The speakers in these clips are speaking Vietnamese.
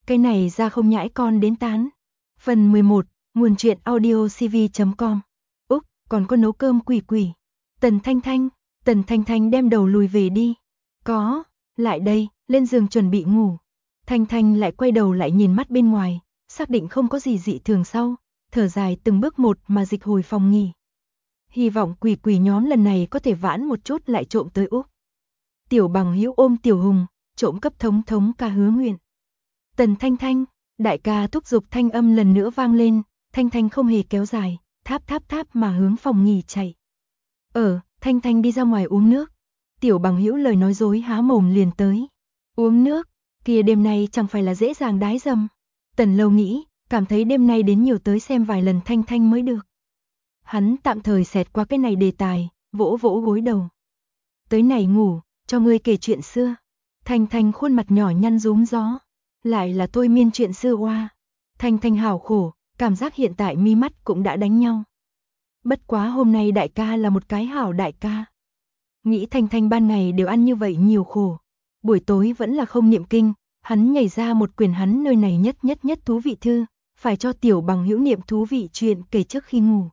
Cái này ra không nhãi con đến tán. Phần 11, nguồn truyện audiocv.com. Úc, còn có nấu cơm quỷ quỷ. Tần Thanh Thanh đem đầu lùi về đi. Có, lại đây, lên giường chuẩn bị ngủ. Thanh Thanh lại quay đầu lại nhìn mắt bên ngoài, xác định không có gì dị thường sau, thở dài từng bước một mà dịch hồi phòng nghỉ. Hy vọng quỷ quỷ nhóm lần này có thể vãn một chút lại trộm tới Úc. Tiểu Bằng Hữu ôm Tiểu Hùng, trộm cấp thống thống ca hứa nguyện. Tần Thanh, đại ca thúc giục thanh âm lần nữa vang lên, Thanh Thanh không hề kéo dài, tháp mà hướng phòng nghỉ chạy. Thanh Thanh đi ra ngoài uống nước. Tiểu Bằng Hữu lời nói dối há mồm liền tới. Uống nước, kia đêm nay chẳng phải là dễ dàng đái dầm. Tần Lâu nghĩ, cảm thấy đêm nay đến nhiều tới xem vài lần Thanh Thanh mới được. Hắn tạm thời xẹt qua cái này đề tài, vỗ gối đầu. Tới này ngủ, cho ngươi kể chuyện xưa. Thanh Thanh khuôn mặt nhỏ nhăn rúm gió. Lại là thôi miên chuyện xưa oa. Thanh Thanh hảo khổ, cảm giác hiện tại mi mắt cũng đã đánh nhau. Bất quá hôm nay đại ca là một cái hảo đại ca. Nghĩ Thanh Thanh ban ngày đều ăn như vậy nhiều khổ. Buổi tối vẫn là không niệm kinh, hắn nhảy ra một quyển hắn nơi này nhất thú vị thư, phải cho Tiểu Bằng Hữu niệm thú vị chuyện kể trước khi ngủ.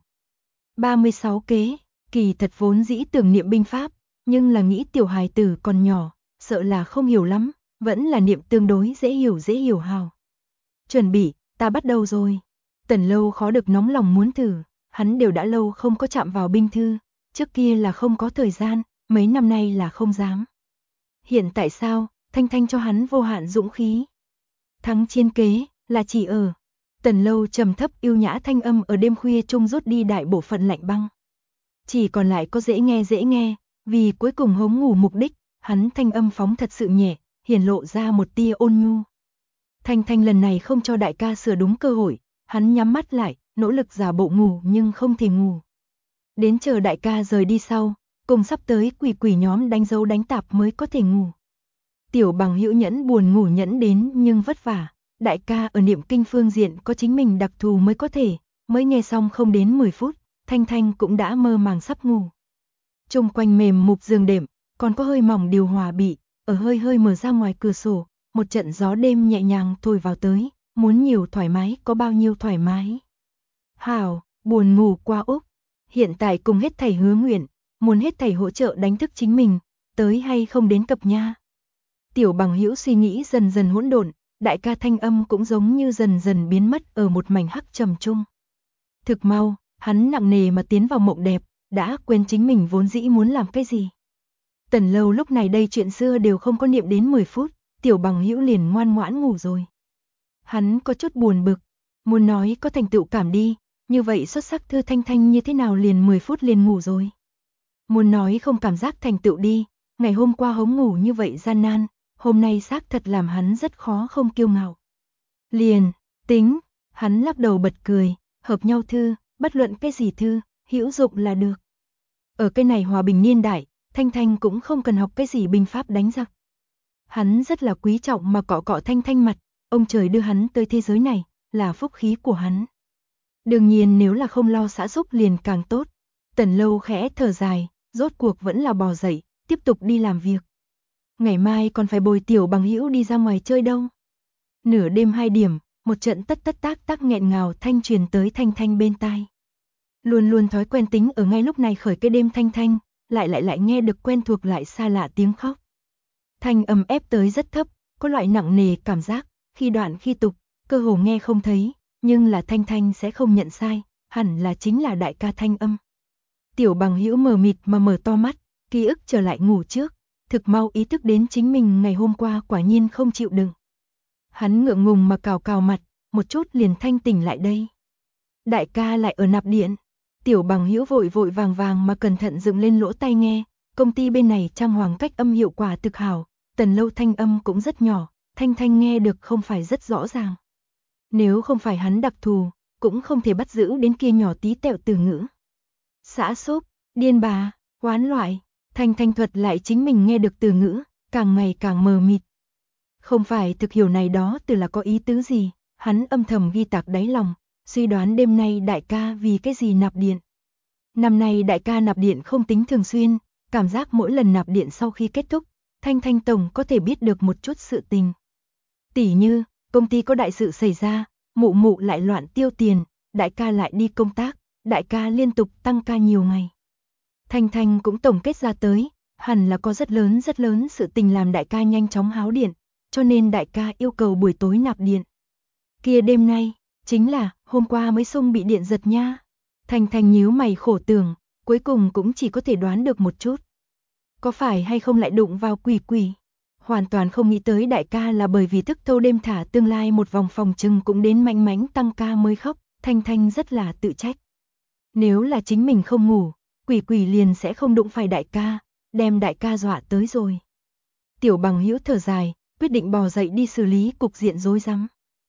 36 kế, kỳ thật vốn dĩ tưởng niệm binh pháp, nhưng là nghĩ tiểu hài tử còn nhỏ, sợ là không hiểu lắm, vẫn là niệm tương đối dễ hiểu hào. Chuẩn bị, ta bắt đầu rồi. Tần Lâu khó được nóng lòng muốn thử, hắn đều đã lâu không có chạm vào binh thư, trước kia là không có thời gian, mấy năm nay là không dám. Hiện tại sao, Thanh Thanh cho hắn vô hạn dũng khí. Thắng chiến kế, là chỉ ở. Tần Lâu trầm thấp yêu nhã thanh âm ở đêm khuya trung rút đi đại bộ phận lạnh băng. Chỉ còn lại có dễ nghe, vì cuối cùng hống ngủ mục đích, hắn thanh âm phóng thật sự nhẹ, hiển lộ ra một tia ôn nhu. Thanh Thanh lần này không cho đại ca sửa đúng cơ hội, hắn nhắm mắt lại, nỗ lực giả bộ ngủ nhưng không thể ngủ. Đến chờ đại ca rời đi sau, cùng sắp tới quỷ nhóm đánh dấu đánh tạp mới có thể ngủ. Tiểu Bằng Hữu nhẫn buồn ngủ nhẫn đến nhưng vất vả, đại ca ở niệm kinh phương diện có chính mình đặc thù mới có thể, mới nghe xong không đến 10 phút, Thanh Thanh cũng đã mơ màng sắp ngủ. Trung quanh mềm mục giường đệm, còn có hơi mỏng điều hòa bị, ở hơi mở ra ngoài cửa sổ, một trận gió đêm nhẹ nhàng thổi vào tới, muốn nhiều thoải mái có bao nhiêu thoải mái. Hảo, buồn ngủ qua Úc, hiện tại cùng hết thảy hứa nguyện, muốn hết thảy hỗ trợ đánh thức chính mình, tới hay không đến cập nha. Tiểu Bằng Hữu suy nghĩ dần hỗn độn, đại ca thanh âm cũng giống như dần biến mất ở một mảnh hắc trầm trung. Thực mau, hắn nặng nề mà tiến vào mộng đẹp, đã quên chính mình vốn dĩ muốn làm cái gì. Tần Lâu lúc này đây chuyện xưa đều không có niệm đến 10 phút, Tiểu Bằng Hữu liền ngoan ngoãn ngủ rồi. Hắn có chút buồn bực, muốn nói có thành tựu cảm đi, như vậy xuất sắc thư Thanh Thanh như thế nào liền 10 phút liền ngủ rồi. Muốn nói không cảm giác thành tựu đi, ngày hôm qua hống ngủ như vậy gian nan, hôm nay xác thật làm hắn rất khó không kiêu ngạo. Liền, tính, hắn lắc đầu bật cười, hợp nhau thư, bất luận cái gì thư, hữu dụng là được. Ở cái này hòa bình niên đại, Thanh Thanh cũng không cần học cái gì binh pháp đánh giặc. Hắn rất là quý trọng mà cọ Thanh Thanh mặt, ông trời đưa hắn tới thế giới này, là phúc khí của hắn. Đương nhiên nếu là không lo xã giúp liền càng tốt. Tần Lâu khẽ thở dài, rốt cuộc vẫn là bò dậy, tiếp tục đi làm việc. Ngày mai còn phải bồi Tiểu Bằng Hữu đi ra ngoài chơi đâu. Nửa đêm 2 điểm, một trận tất tác nghẹn ngào thanh truyền tới Thanh Thanh bên tai. Luôn thói quen tính ở ngay lúc này khởi cái đêm Thanh Thanh, lại nghe được quen thuộc lại xa lạ tiếng khóc. Thanh âm ép tới rất thấp, có loại nặng nề cảm giác, khi đoạn khi tục, cơ hồ nghe không thấy, nhưng là Thanh Thanh sẽ không nhận sai, hẳn là chính là đại ca thanh âm. Tiểu Bằng Hữu mờ mịt mà mở to mắt, ký ức trở lại ngủ trước, thực mau ý thức đến chính mình ngày hôm qua quả nhiên không chịu đựng. Hắn ngượng ngùng mà cào mặt, một chút liền thanh tỉnh lại đây. Đại ca lại ở nạp điện. Tiểu Bằng Hữu vội vàng mà cẩn thận dựng lên lỗ tai nghe, công ty bên này trang hoàng cách âm hiệu quả thực hảo, Tần Lâu thanh âm cũng rất nhỏ, Thanh Thanh nghe được không phải rất rõ ràng. Nếu không phải hắn đặc thù, cũng không thể bắt giữ đến kia nhỏ tí tẹo từ ngữ. Xã xúc, điên bà, hoán loại, Thanh Thanh thuật lại chính mình nghe được từ ngữ, càng ngày càng mờ mịt. Không phải thực hiểu này đó từ là có ý tứ gì, hắn âm thầm ghi tạc đáy lòng, suy đoán đêm nay đại ca vì cái gì nạp điện. Năm nay đại ca nạp điện không tính thường xuyên, cảm giác mỗi lần nạp điện sau khi kết thúc, Thanh Thanh tổng có thể biết được một chút sự tình. Tỉ như, công ty có đại sự xảy ra, mụ mụ lại loạn tiêu tiền, đại ca lại đi công tác, đại ca liên tục tăng ca nhiều ngày. Thanh Thanh cũng tổng kết ra tới, hẳn là có rất lớn sự tình làm đại ca nhanh chóng háo điện, cho nên đại ca yêu cầu buổi tối nạp điện. Kia đêm nay, chính là hôm qua mới xung bị điện giật nha. Thanh Thanh nhíu mày khổ tưởng, cuối cùng cũng chỉ có thể đoán được một chút. Có phải hay không lại đụng vào quỷ quỷ? Hoàn toàn không nghĩ tới đại ca là bởi vì thức thâu đêm thả tương lai một vòng phòng trừng cũng đến mạnh mánh tăng ca mới khóc, Thanh Thanh rất là tự trách. Nếu là chính mình không ngủ, quỷ quỷ liền sẽ không đụng phải đại ca, đem đại ca dọa tới rồi. Tiểu Bằng Hữu thở dài, quyết định bò dậy đi xử lý cục diện rối rắm.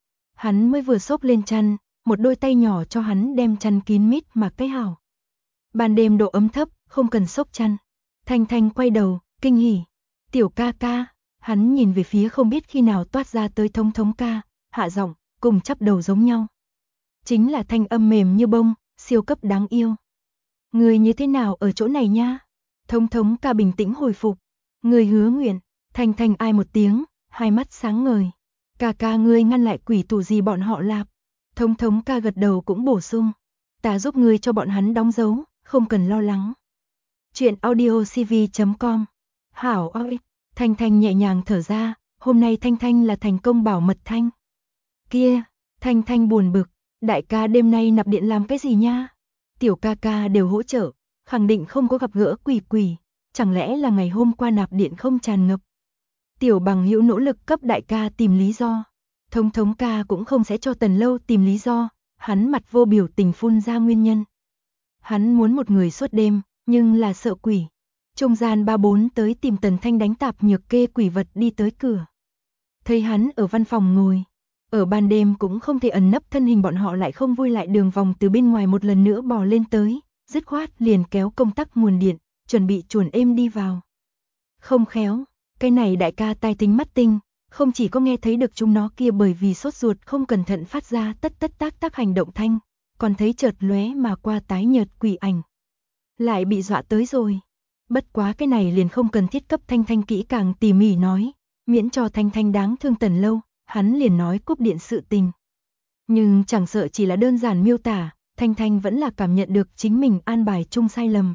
Hắn mới vừa xốc lên chăn, một đôi tay nhỏ cho hắn đem chăn kín mít mà cái hảo. Ban đêm độ ấm thấp, không cần xốc chăn. Thanh Thanh quay đầu, kinh hỉ. Tiểu ca ca, hắn nhìn về phía không biết khi nào toát ra tới Thống Thống ca, hạ giọng, cùng chắp đầu giống nhau. Chính là thanh âm mềm như bông, siêu cấp đáng yêu. Người như thế nào ở chỗ này nha? Thống Thống ca bình tĩnh hồi phục. Người hứa nguyện, Thanh Thanh ai một tiếng, hai mắt sáng ngời. Ca ca ngươi ngăn lại quỷ tù gì bọn họ lạp. Thống Thống ca gật đầu cũng bổ sung. Ta giúp ngươi cho bọn hắn đóng dấu, không cần lo lắng. Chuyện audiocv.com. Hảo ơi, Thanh Thanh nhẹ nhàng thở ra, hôm nay Thanh Thanh là thành công bảo mật thanh. Kia, Thanh Thanh buồn bực, đại ca đêm nay nạp điện làm cái gì nha? Tiểu ca ca đều hỗ trợ, khẳng định không có gặp gỡ quỷ quỷ, chẳng lẽ là ngày hôm qua nạp điện không tràn ngập? Tiểu Bằng Hữu nỗ lực cấp đại ca tìm lý do. Thống Thống ca cũng không sẽ cho Tần Lâu tìm lý do, hắn mặt vô biểu tình phun ra nguyên nhân. Hắn muốn một người suốt đêm, nhưng là sợ quỷ. Trung gian 3-4 tới tìm Tần Thanh đánh tạp nhược kê quỷ vật đi tới cửa. Thấy hắn ở văn phòng ngồi, ở ban đêm cũng không thể ẩn nấp thân hình bọn họ lại không vui lại đường vòng từ bên ngoài một lần nữa bò lên tới, dứt khoát liền kéo công tắc nguồn điện, chuẩn bị chuồn êm đi vào. Không khéo, cái này đại ca tai tính mắt tinh, không chỉ có nghe thấy được chúng nó kia bởi vì sốt ruột không cẩn thận phát ra tất tác hành động thanh, còn thấy chợt lóe mà qua tái nhợt quỷ ảnh. Lại bị dọa tới rồi. Bất quá cái này liền không cần thiết cấp Thanh Thanh kỹ càng tỉ mỉ nói, miễn cho Thanh Thanh đáng thương Tần Lâu, hắn liền nói cúp điện sự tình. Nhưng chẳng sợ chỉ là đơn giản miêu tả, Thanh Thanh vẫn là cảm nhận được chính mình an bài chung sai lầm.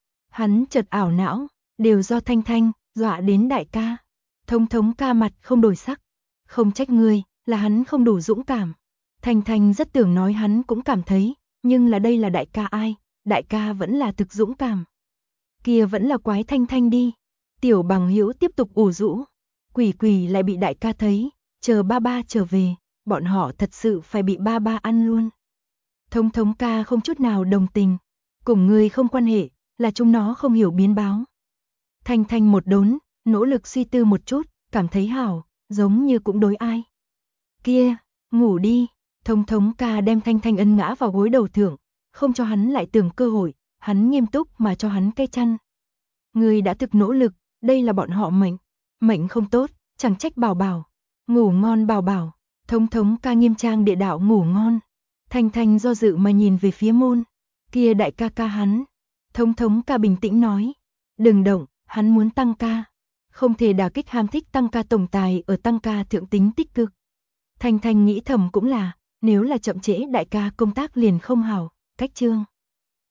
Hắn chợt ảo não, đều do Thanh Thanh, dọa đến đại ca. Thống Thống ca mặt không đổi sắc, không trách ngươi, là hắn không đủ dũng cảm. Thanh Thanh rất tưởng nói hắn cũng cảm thấy, nhưng là đây là đại ca ai, đại ca vẫn là thực dũng cảm. Kia vẫn là quái Thanh Thanh đi. Tiểu Bằng Hữu tiếp tục ủ rũ. Quỷ quỷ lại bị đại ca thấy, chờ ba ba trở về, bọn họ thật sự phải bị ba ba ăn luôn. Thống Thống ca không chút nào đồng tình, cùng ngươi không quan hệ, là chúng nó không hiểu biến báo. Thanh Thanh một đốn, nỗ lực suy tư một chút, cảm thấy hảo, giống như cũng đối ai. Kia, ngủ đi. Thống Thống ca đem Thanh Thanh ấn ngã vào gối đầu thượng, không cho hắn lại tưởng cơ hội, hắn nghiêm túc mà cho hắn cái chăn. Ngươi đã thực nỗ lực, đây là bọn họ mệnh không tốt, chẳng trách bảo bảo. Ngủ ngon bảo bảo. Thống Thống ca nghiêm trang địa đạo ngủ ngon. Thanh Thanh do dự mà nhìn về phía môn. Kia đại ca ca hắn. Thống Thống ca bình tĩnh nói. Đừng động, hắn muốn tăng ca. Không thể đả kích ham thích tăng ca tổng tài ở tăng ca thượng tính tích cực. Thanh Thanh nghĩ thầm cũng là, nếu là chậm trễ đại ca công tác liền không hảo, cách chương.